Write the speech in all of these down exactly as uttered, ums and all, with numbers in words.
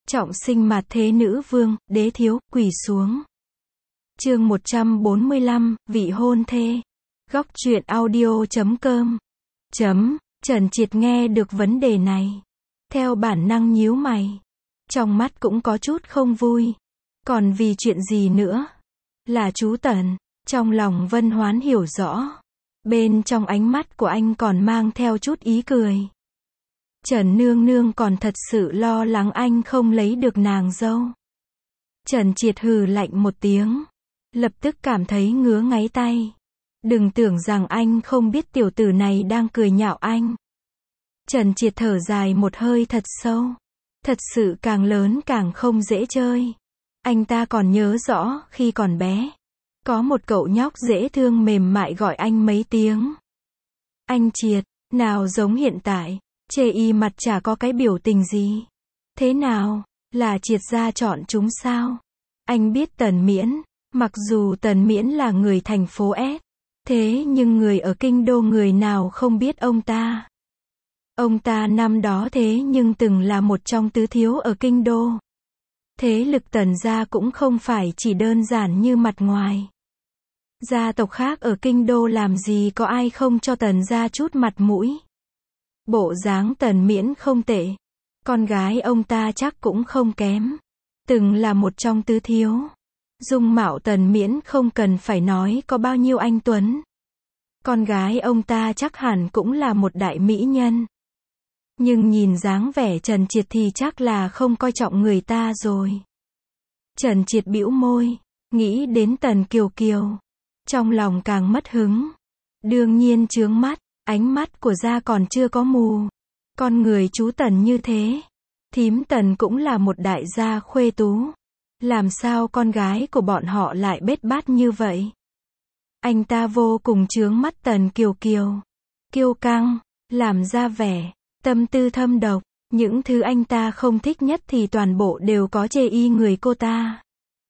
Trọng sinh mạt thế nữ vương, đế thiếu, quỳ xuống. Chương một trăm bốn mươi lăm, vị hôn thê. Góc truyện audio chấm com. Chấm, Trần Triệt nghe được vấn đề này. Theo bản năng nhíu mày. Trong mắt cũng có chút không vui. Còn vì chuyện gì nữa? Là chú Tần. Trong lòng Vân Hoán hiểu rõ. Bên trong ánh mắt của anh còn mang theo chút ý cười. Trần nương nương còn thật sự lo lắng anh không lấy được nàng dâu. Trần Triệt hừ lạnh một tiếng. Lập tức cảm thấy ngứa ngáy tay. Đừng tưởng rằng anh không biết tiểu tử này đang cười nhạo anh. Trần Triệt thở dài một hơi thật sâu. Thật sự càng lớn càng không dễ chơi. Anh ta còn nhớ rõ khi còn bé. Có một cậu nhóc dễ thương mềm mại gọi anh mấy tiếng. Anh Triệt, nào giống hiện tại. Chê y mặt chả có cái biểu tình gì. Thế nào, là Triệt gia chọn chúng sao? Anh biết Tần Miễn, mặc dù Tần Miễn là người thành phố S, thế nhưng người ở kinh đô người nào không biết ông ta. Ông ta năm đó thế nhưng từng là một trong tứ thiếu ở kinh đô. Thế lực Tần gia cũng không phải chỉ đơn giản như mặt ngoài. Gia tộc khác ở kinh đô làm gì có ai không cho Tần gia chút mặt mũi. Bộ dáng Tần Miễn không tệ. Con gái ông ta chắc cũng không kém. Từng là một trong tứ thiếu. Dung mạo Tần Miễn không cần phải nói có bao nhiêu anh tuấn. Con gái ông ta chắc hẳn cũng là một đại mỹ nhân. Nhưng nhìn dáng vẻ Trần Triệt thì chắc là không coi trọng người ta rồi. Trần Triệt bĩu môi, nghĩ đến Tần Kiều Kiều. Trong lòng càng mất hứng. Đương nhiên chướng mắt. Ánh mắt của gia còn chưa có mù. Con người chú Tần như thế. Thím Tần cũng là một đại gia khuê tú. Làm sao con gái của bọn họ lại bết bát như vậy? Anh ta vô cùng chướng mắt Tần Kiều Kiều. Kiêu căng, làm ra vẻ, tâm tư thâm độc. Những thứ anh ta không thích nhất thì toàn bộ đều có chê y người cô ta.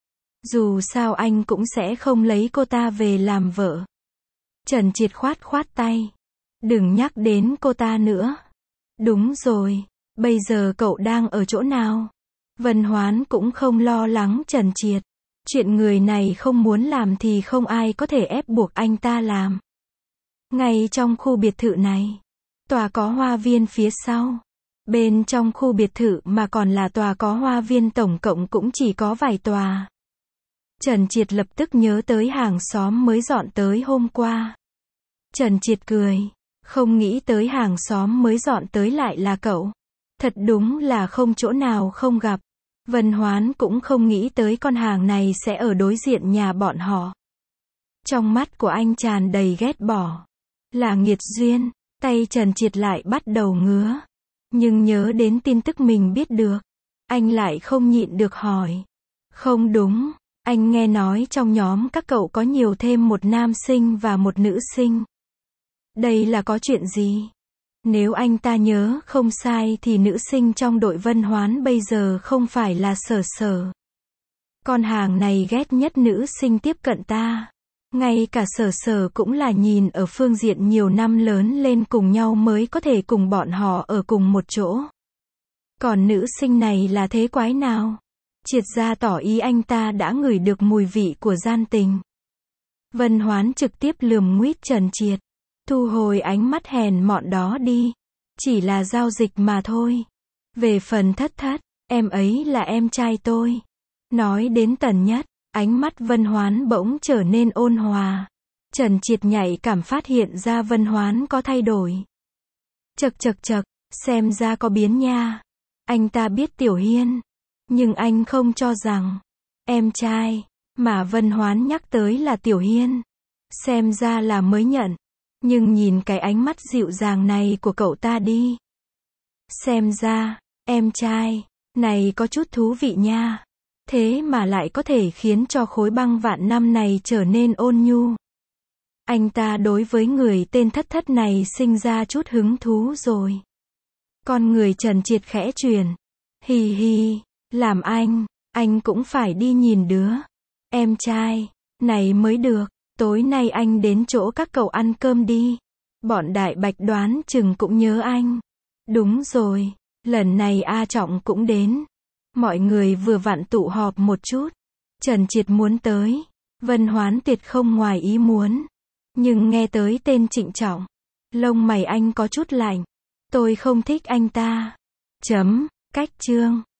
Dù sao anh cũng sẽ không lấy cô ta về làm vợ. Trần Triệt khoát khoát tay. Đừng nhắc đến cô ta nữa. Đúng rồi, bây giờ cậu đang ở chỗ nào? Vân Hoán cũng không lo lắng Trần Triệt. Chuyện người này không muốn làm thì không ai có thể ép buộc anh ta làm. Ngay trong khu biệt thự này, tòa có hoa viên phía sau. Bên trong khu biệt thự mà còn là tòa có hoa viên tổng cộng cũng chỉ có vài tòa. Trần Triệt lập tức nhớ tới hàng xóm mới dọn tới hôm qua. Trần Triệt cười. Không nghĩ tới hàng xóm mới dọn tới lại là cậu. Thật đúng là không chỗ nào không gặp. Vân Hoán cũng không nghĩ tới con hàng này sẽ ở đối diện nhà bọn họ. Trong mắt của anh tràn đầy ghét bỏ. Là nghiệt duyên. Tay Trần Triệt lại bắt đầu ngứa. Nhưng nhớ đến tin tức mình biết được. Anh lại không nhịn được hỏi. Không đúng. Anh nghe nói trong nhóm các cậu có nhiều thêm một nam sinh và một nữ sinh. Đây là có chuyện gì? Nếu anh ta nhớ không sai thì nữ sinh trong đội Vân Hoán bây giờ không phải là Sở Sở. Con hàng này ghét nhất nữ sinh tiếp cận ta. Ngay cả Sở Sở cũng là nhìn ở phương diện nhiều năm lớn lên cùng nhau mới có thể cùng bọn họ ở cùng một chỗ. Còn nữ sinh này là thế quái nào? Triệt ra tỏ ý anh ta đã ngửi được mùi vị của gian tình. Vân Hoán trực tiếp lườm nguýt Trần Triệt. Thu hồi ánh mắt hèn mọn đó đi. Chỉ là giao dịch mà thôi. Về phần Thất Thất, em ấy là em trai tôi. Nói đến Tần Nhất, ánh mắt Vân Hoán bỗng trở nên ôn hòa. Trần Triệt nhạy cảm phát hiện ra Vân Hoán có thay đổi. Chậc chậc chậc, xem ra có biến nha. Anh ta biết Tiểu Hiên. Nhưng anh không cho rằng em trai mà Vân Hoán nhắc tới là Tiểu Hiên. Xem ra là mới nhận. Nhưng nhìn cái ánh mắt dịu dàng này của cậu ta đi. Xem ra, em trai, này có chút thú vị nha. Thế mà lại có thể khiến cho khối băng vạn năm này trở nên ôn nhu. Anh ta đối với người tên Thất Thất này sinh ra chút hứng thú rồi. Con người Trần Triệt khẽ chuyển. Hì hì, làm anh, anh cũng phải đi nhìn đứa. Em trai, này mới được. Tối nay anh đến chỗ các cậu ăn cơm đi. Bọn Đại Bạch đoán chừng cũng nhớ anh. Đúng rồi, lần này A Trọng cũng đến. Mọi người vừa vặn tụ họp một chút. Trần Triệt muốn tới. Vân Hoán tuyệt không ngoài ý muốn. Nhưng nghe tới tên Trịnh Trọng. Lông mày anh có chút lạnh. Tôi không thích anh ta. Chấm, cách chương.